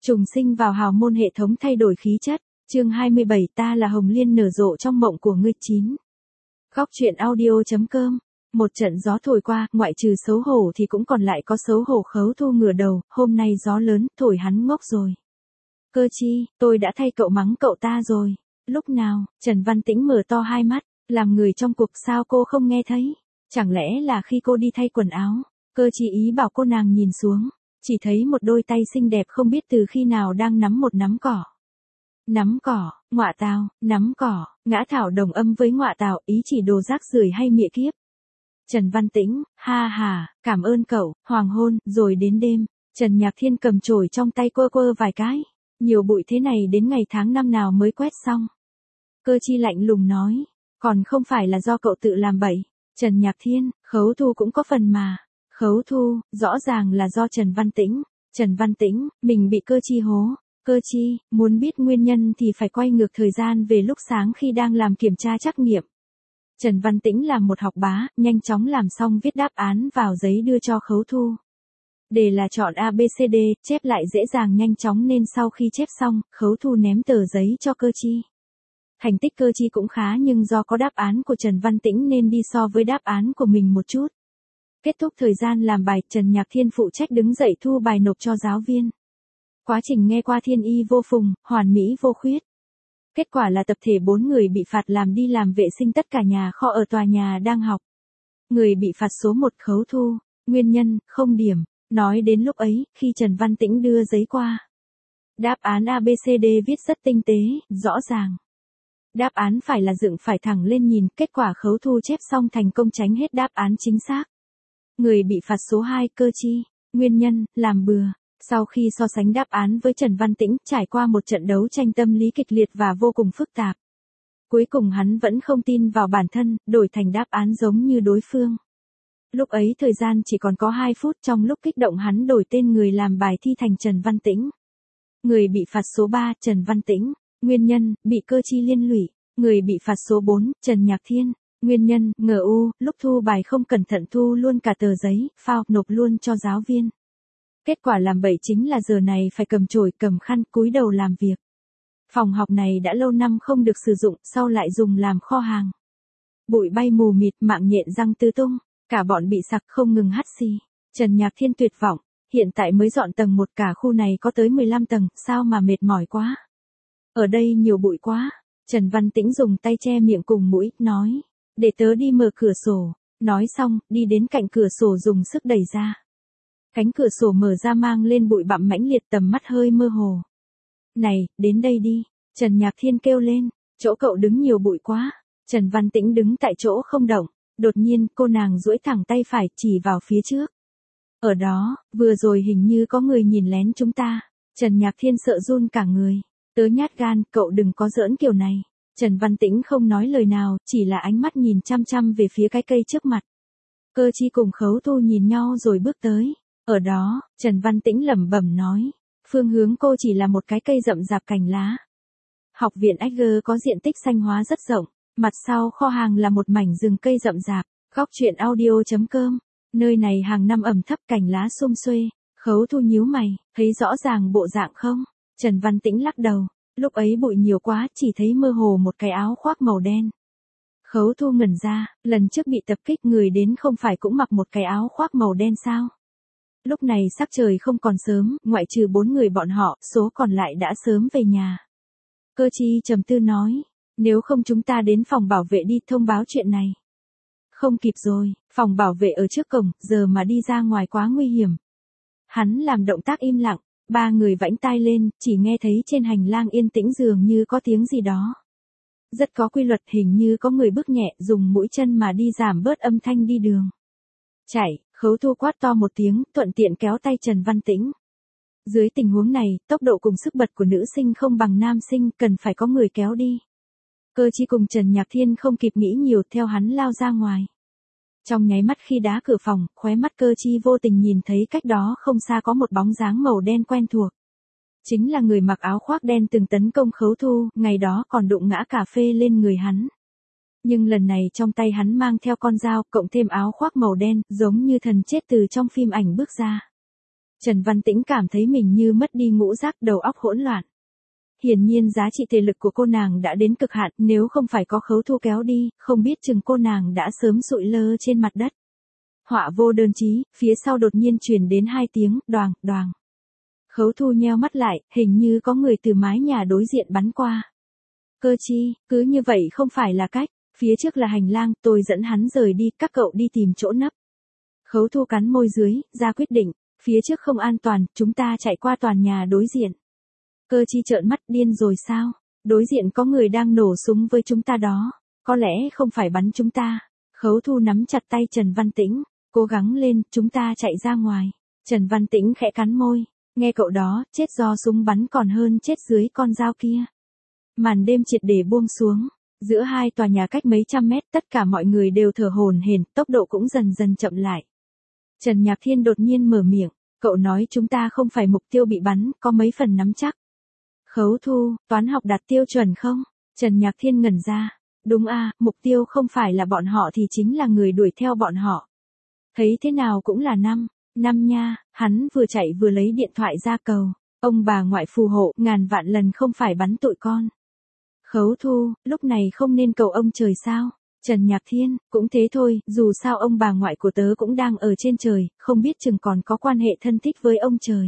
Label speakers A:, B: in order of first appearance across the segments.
A: Trùng sinh vào hào môn hệ thống thay đổi khí chất. Chương 27 ta là hồng liên nở rộ trong mộng của ngươi 9. Góc truyện audio.com. Một trận gió thổi qua, ngoại trừ xấu hổ thì cũng còn lại có xấu hổ. Khấu Thu ngửa đầu, hôm nay gió lớn, thổi hắn ngốc rồi. Cơ chi, tôi đã thay cậu mắng cậu ta rồi. Lúc nào? Trần Văn Tĩnh mở to hai mắt, làm người trong cuộc sao cô không nghe thấy? Chẳng lẽ là khi cô đi thay quần áo? Cơ chi ý bảo cô nàng nhìn xuống, chỉ thấy một đôi tay xinh đẹp không biết từ khi nào đang nắm một nắm cỏ. Nắm cỏ, ngọa tào, nắm cỏ, ngã thảo đồng âm với ngọa tào, ý chỉ đồ rác rưởi hay mịa kiếp. Trần Văn Tĩnh, ha ha, cảm ơn cậu, hoàng hôn, rồi đến đêm, Trần Nhạc Thiên cầm chổi trong tay quơ quơ vài cái, nhiều bụi thế này đến ngày tháng năm nào mới quét xong. Cơ chi lạnh lùng nói, còn không phải là do cậu tự làm bậy. Trần Nhạc Thiên, Khấu Thu cũng có phần mà. Khấu Thu, rõ ràng là do Trần Văn Tĩnh. Trần Văn Tĩnh, mình bị cơ chi hố. Cơ chi, muốn biết nguyên nhân thì phải quay ngược thời gian về lúc sáng khi đang làm kiểm tra trắc nghiệm. Trần Văn Tĩnh là một học bá, nhanh chóng làm xong viết đáp án vào giấy đưa cho Khấu Thu. Đề là chọn ABCD, chép lại dễ dàng nhanh chóng nên sau khi chép xong, Khấu Thu ném tờ giấy cho cơ chi. Thành tích cơ chi cũng khá nhưng do có đáp án của Trần Văn Tĩnh nên đi so với đáp án của mình một chút. Kết thúc thời gian làm bài, Trần Nhạc Thiên phụ trách đứng dậy thu bài nộp cho giáo viên. Quá trình nghe qua thiên y vô phùng, hoàn mỹ vô khuyết. Kết quả là tập thể 4 người bị phạt làm đi làm vệ sinh tất cả nhà kho ở tòa nhà đang học. Người bị phạt số 1 Khấu Thu, nguyên nhân, không điểm. Nói đến lúc ấy, khi Trần Văn Tĩnh đưa giấy qua. Đáp án ABCD viết rất tinh tế, rõ ràng. Đáp án phải là dựng phải thẳng lên nhìn, kết quả Khấu Thu chép xong thành công tránh hết đáp án chính xác. Người bị phạt số 2 Cơ chi, nguyên nhân, làm bừa. Sau khi so sánh đáp án với Trần Văn Tĩnh, trải qua một trận đấu tranh tâm lý kịch liệt và vô cùng phức tạp. Cuối cùng hắn vẫn không tin vào bản thân, đổi thành đáp án giống như đối phương. Lúc ấy thời gian chỉ còn có 2 phút, trong lúc kích động hắn đổi tên người làm bài thi thành Trần Văn Tĩnh. Người bị phạt số 3 Trần Văn Tĩnh, nguyên nhân, bị cơ chi liên lụy. Người bị phạt số 4 Trần Nhạc Thiên, nguyên nhân, lúc thu bài không cẩn thận thu luôn cả tờ giấy, phao, nộp luôn cho giáo viên. Kết quả làm bậy chính là giờ này phải cầm chổi cầm khăn cúi đầu làm việc. Phòng học này đã lâu năm không được sử dụng, sau lại dùng làm kho hàng. Bụi bay mù mịt, mạng nhện răng tứ tung, cả bọn bị sặc không ngừng hắt xì. Trần Nhạc Thiên tuyệt vọng, hiện tại mới dọn tầng 1, cả khu này có tới 15 tầng, sao mà mệt mỏi quá. Ở đây nhiều bụi quá. Trần Văn Tĩnh dùng tay che miệng cùng mũi, nói, để tớ đi mở cửa sổ. Nói xong, đi đến cạnh cửa sổ dùng sức đẩy ra. Cánh cửa sổ mở ra mang lên bụi bặm mãnh liệt, tầm mắt hơi mơ hồ. Này, đến đây đi. Trần Nhạc Thiên kêu lên, chỗ cậu đứng nhiều bụi quá. Trần Văn Tĩnh đứng tại chỗ không động. Đột nhiên, cô nàng duỗi thẳng tay phải, chỉ vào phía trước. Ở đó, vừa rồi hình như có người nhìn lén chúng ta. Trần Nhạc Thiên sợ run cả người. Tớ nhát gan, cậu đừng có giỡn kiểu này. Trần Văn Tĩnh không nói lời nào, chỉ là ánh mắt nhìn chăm chăm về phía cái cây trước mặt. Cơ chi cùng Khấu Thu nhìn nhau rồi bước tới. Ở đó, Trần Văn Tĩnh lẩm bẩm nói. Phương hướng cô chỉ là một cái cây rậm rạp cành lá. Học viện Edgar có diện tích xanh hóa rất rộng. Mặt sau kho hàng là một mảnh rừng cây rậm rạp. Góc truyện audio.com. Nơi này hàng năm ẩm thấp, cành lá sum xuê. Khấu Thu nhíu mày, thấy rõ ràng bộ dạng không? Trần Văn Tĩnh lắc đầu. Lúc ấy bụi nhiều quá, chỉ thấy mơ hồ một cái áo khoác màu đen. Khấu Thu ngẩn ra, lần trước bị tập kích người đến không phải cũng mặc một cái áo khoác màu đen sao? Lúc này sắc trời không còn sớm, ngoại trừ 4 người bọn họ, số còn lại đã sớm về nhà. Cơ chi trầm tư nói, nếu không chúng ta đến phòng bảo vệ đi thông báo chuyện này. Không kịp rồi, phòng bảo vệ ở trước cổng, giờ mà đi ra ngoài quá nguy hiểm. Hắn làm động tác im lặng. 3 người vãnh tai lên, chỉ nghe thấy trên hành lang yên tĩnh dường như có tiếng gì đó. Rất có quy luật, hình như có người bước nhẹ, dùng mũi chân mà đi giảm bớt âm thanh đi đường. Chạy, Khấu Thu quát to một tiếng, thuận tiện kéo tay Trần Văn Tĩnh. Dưới tình huống này, tốc độ cùng sức bật của nữ sinh không bằng nam sinh, cần phải có người kéo đi. Cơ chi cùng Trần Nhạc Thiên không kịp nghĩ nhiều, theo hắn lao ra ngoài. Trong nháy mắt khi đá cửa phòng, khóe mắt Cơ chi vô tình nhìn thấy cách đó không xa có một bóng dáng màu đen quen thuộc. Chính là người mặc áo khoác đen từng tấn công Khấu Thu, ngày đó còn đụng ngã cà phê lên người hắn. Nhưng lần này trong tay hắn mang theo con dao, cộng thêm áo khoác màu đen, giống như thần chết từ trong phim ảnh bước ra. Trần Văn Tĩnh cảm thấy mình như mất đi ngũ giác, đầu óc hỗn loạn. Hiển nhiên giá trị thể lực của cô nàng đã đến cực hạn, nếu không phải có Khấu Thu kéo đi, không biết chừng cô nàng đã sớm sụi lơ trên mặt đất. Họa vô đơn chí, phía sau đột nhiên truyền đến 2 tiếng, đoàng, đoàng. Khấu Thu nheo mắt lại, hình như có người từ mái nhà đối diện bắn qua. Cơ chi, cứ như vậy không phải là cách, phía trước là hành lang, tôi dẫn hắn rời đi, các cậu đi tìm chỗ nấp. Khấu Thu cắn môi dưới, ra quyết định, phía trước không an toàn, chúng ta chạy qua tòa nhà đối diện. Cơ chi trợn mắt, điên rồi sao? Đối diện có người đang nổ súng với chúng ta đó, có lẽ không phải bắn chúng ta. Khấu Thu nắm chặt tay Trần Văn Tĩnh, cố gắng lên, chúng ta chạy ra ngoài. Trần Văn Tĩnh khẽ cắn môi, nghe cậu đó, chết do súng bắn còn hơn chết dưới con dao kia. Màn đêm triệt để buông xuống, giữa hai tòa nhà cách mấy trăm mét, tất cả mọi người đều thở hổn hển, tốc độ cũng dần dần chậm lại. Trần Nhạc Thiên đột nhiên mở miệng, cậu nói chúng ta không phải mục tiêu bị bắn, có mấy phần nắm chắc. Khấu Thu, toán học đạt tiêu chuẩn không? Trần Nhạc Thiên ngẩn ra, đúng a, mục tiêu không phải là bọn họ thì chính là người đuổi theo bọn họ. Thấy thế nào cũng là năm nha, hắn vừa chạy vừa lấy điện thoại ra cầu, ông bà ngoại phù hộ, ngàn vạn lần không phải bắn tụi con. Khấu Thu, lúc này không nên cầu ông trời sao? Trần Nhạc Thiên, cũng thế thôi, dù sao ông bà ngoại của tớ cũng đang ở trên trời, không biết chừng còn có quan hệ thân thích với ông trời.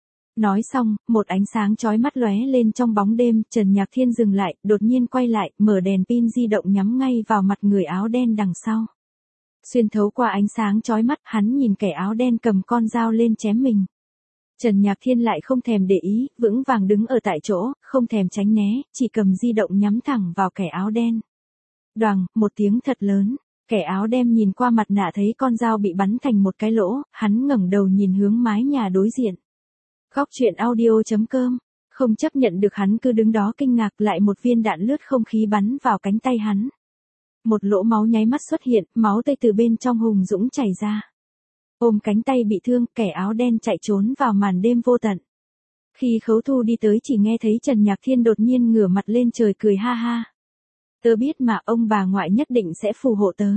A: Nói xong, một ánh sáng chói mắt lóe lên trong bóng đêm, Trần Nhạc Thiên dừng lại, đột nhiên quay lại, mở đèn pin di động nhắm ngay vào mặt người áo đen đằng sau. Xuyên thấu qua ánh sáng chói mắt, hắn nhìn kẻ áo đen cầm con dao lên chém mình. Trần Nhạc Thiên lại không thèm để ý, vững vàng đứng ở tại chỗ, không thèm tránh né, chỉ cầm di động nhắm thẳng vào kẻ áo đen. Đoàng, một tiếng thật lớn, kẻ áo đen nhìn qua mặt nạ thấy con dao bị bắn thành một cái lỗ, hắn ngẩng đầu nhìn hướng mái nhà đối diện. Góc truyện audio.com, không chấp nhận được hắn cứ đứng đó kinh ngạc, lại một viên đạn lướt không khí bắn vào cánh tay hắn. Một lỗ máu nháy mắt xuất hiện, máu tươi từ bên trong hùng dũng chảy ra. Ôm cánh tay bị thương, kẻ áo đen chạy trốn vào màn đêm vô tận. Khi Khấu Thu đi tới chỉ nghe thấy Trần Nhạc Thiên đột nhiên ngửa mặt lên trời cười ha ha. Tớ biết mà, ông bà ngoại nhất định sẽ phù hộ tớ.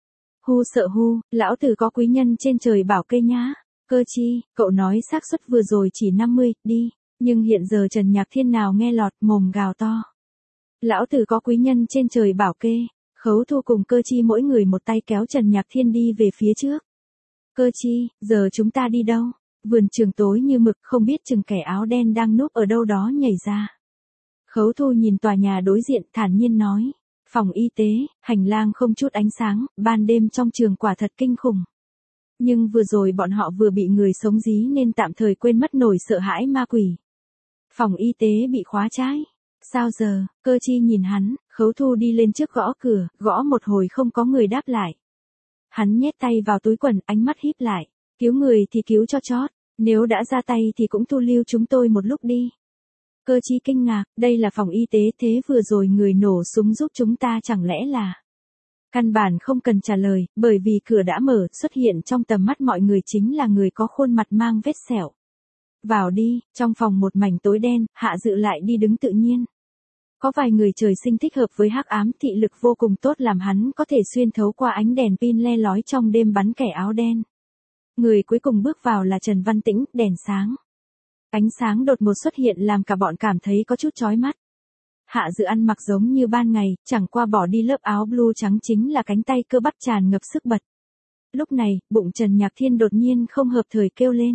A: Hu sợ hu, lão tử có quý nhân trên trời bảo kê nhá. Cơ chi, cậu nói xác suất vừa rồi chỉ 50, đi, nhưng hiện giờ Trần Nhạc Thiên nào nghe lọt, mồm gào to. Lão tử có quý nhân trên trời bảo kê. Khấu Thu cùng Cơ chi mỗi người một tay kéo Trần Nhạc Thiên đi về phía trước. Cơ chi, giờ chúng ta đi đâu? Vườn trường tối như mực, không biết chừng kẻ áo đen đang núp ở đâu đó nhảy ra. Khấu Thu nhìn tòa nhà đối diện, thản nhiên nói. Phòng y tế, hành lang không chút ánh sáng, ban đêm trong trường quả thật kinh khủng. Nhưng vừa rồi bọn họ vừa bị người sống dí nên tạm thời quên mất nổi sợ hãi ma quỷ. Phòng y tế bị khóa trái. Sao giờ? Cơ chi nhìn hắn, Khấu Thu đi lên trước gõ cửa, gõ một hồi không có người đáp lại. Hắn nhét tay vào túi quần, ánh mắt híp lại. Cứu người thì cứu cho chót, nếu đã ra tay thì cũng thu lưu chúng tôi một lúc đi. Cơ chi kinh ngạc, đây là phòng y tế, thế vừa rồi người nổ súng giúp chúng ta chẳng lẽ là... Căn bản không cần trả lời, bởi vì cửa đã mở, xuất hiện trong tầm mắt mọi người chính là người có khuôn mặt mang vết sẹo. Vào đi, trong phòng một mảnh tối đen, Hạ Dự lại đi đứng tự nhiên. Có vài người trời sinh thích hợp với hắc ám, thị lực vô cùng tốt làm hắn có thể xuyên thấu qua ánh đèn pin le lói trong đêm bắn kẻ áo đen. Người cuối cùng bước vào là Trần Văn Tĩnh, đèn sáng. Ánh sáng đột ngột xuất hiện làm cả bọn cảm thấy có chút chói mắt. Hạ Dự ăn mặc giống như ban ngày, chẳng qua bỏ đi lớp áo blue trắng chính là cánh tay cơ bắp tràn ngập sức bật. Lúc này, bụng Trần Nhạc Thiên đột nhiên không hợp thời kêu lên.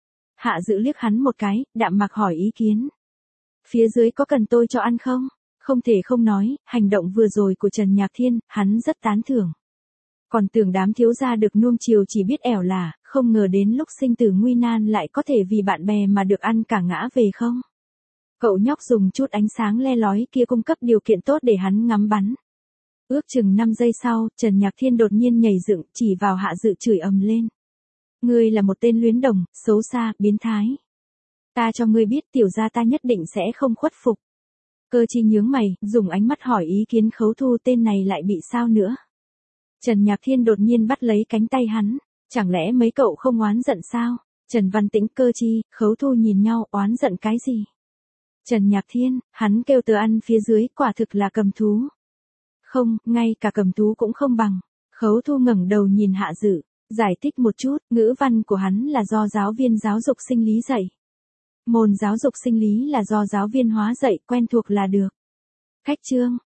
A: Hạ Dự liếc hắn một cái, đạm mạc hỏi ý kiến. Phía dưới có cần tôi cho ăn không? Không thể không nói, hành động vừa rồi của Trần Nhạc Thiên, hắn rất tán thưởng. Còn tưởng đám thiếu gia được nuông chiều chỉ biết ẻo lả, không ngờ đến lúc sinh tử nguy nan lại có thể vì bạn bè mà được ăn cả ngã về không? Cậu nhóc dùng chút ánh sáng le lói kia cung cấp điều kiện tốt để hắn ngắm bắn. Ước chừng 5 giây sau, Trần Nhạc Thiên đột nhiên nhảy dựng, chỉ vào Hạ Dự chửi ầm lên. Ngươi là một tên luyến đồng, xấu xa, biến thái. Ta cho ngươi biết tiểu gia ta nhất định sẽ không khuất phục. Cơ chi nhướng mày, dùng ánh mắt hỏi ý kiến Khấu Thu, tên này lại bị sao nữa. Trần Nhạc Thiên đột nhiên bắt lấy cánh tay hắn. Chẳng lẽ mấy cậu không oán giận sao? Trần Văn Tĩnh, Cơ chi, Khấu Thu nhìn nhau, oán giận cái gì? Trần Nhạc Thiên, hắn kêu tớ ăn phía dưới, quả thực là cầm thú. Không, ngay cả cầm thú cũng không bằng. Khấu Thu ngẩng đầu nhìn Hạ Dự. Giải thích một chút, ngữ văn của hắn là do giáo viên giáo dục sinh lý dạy. Môn giáo dục sinh lý là do giáo viên hóa dạy, quen thuộc là được. Khách chương.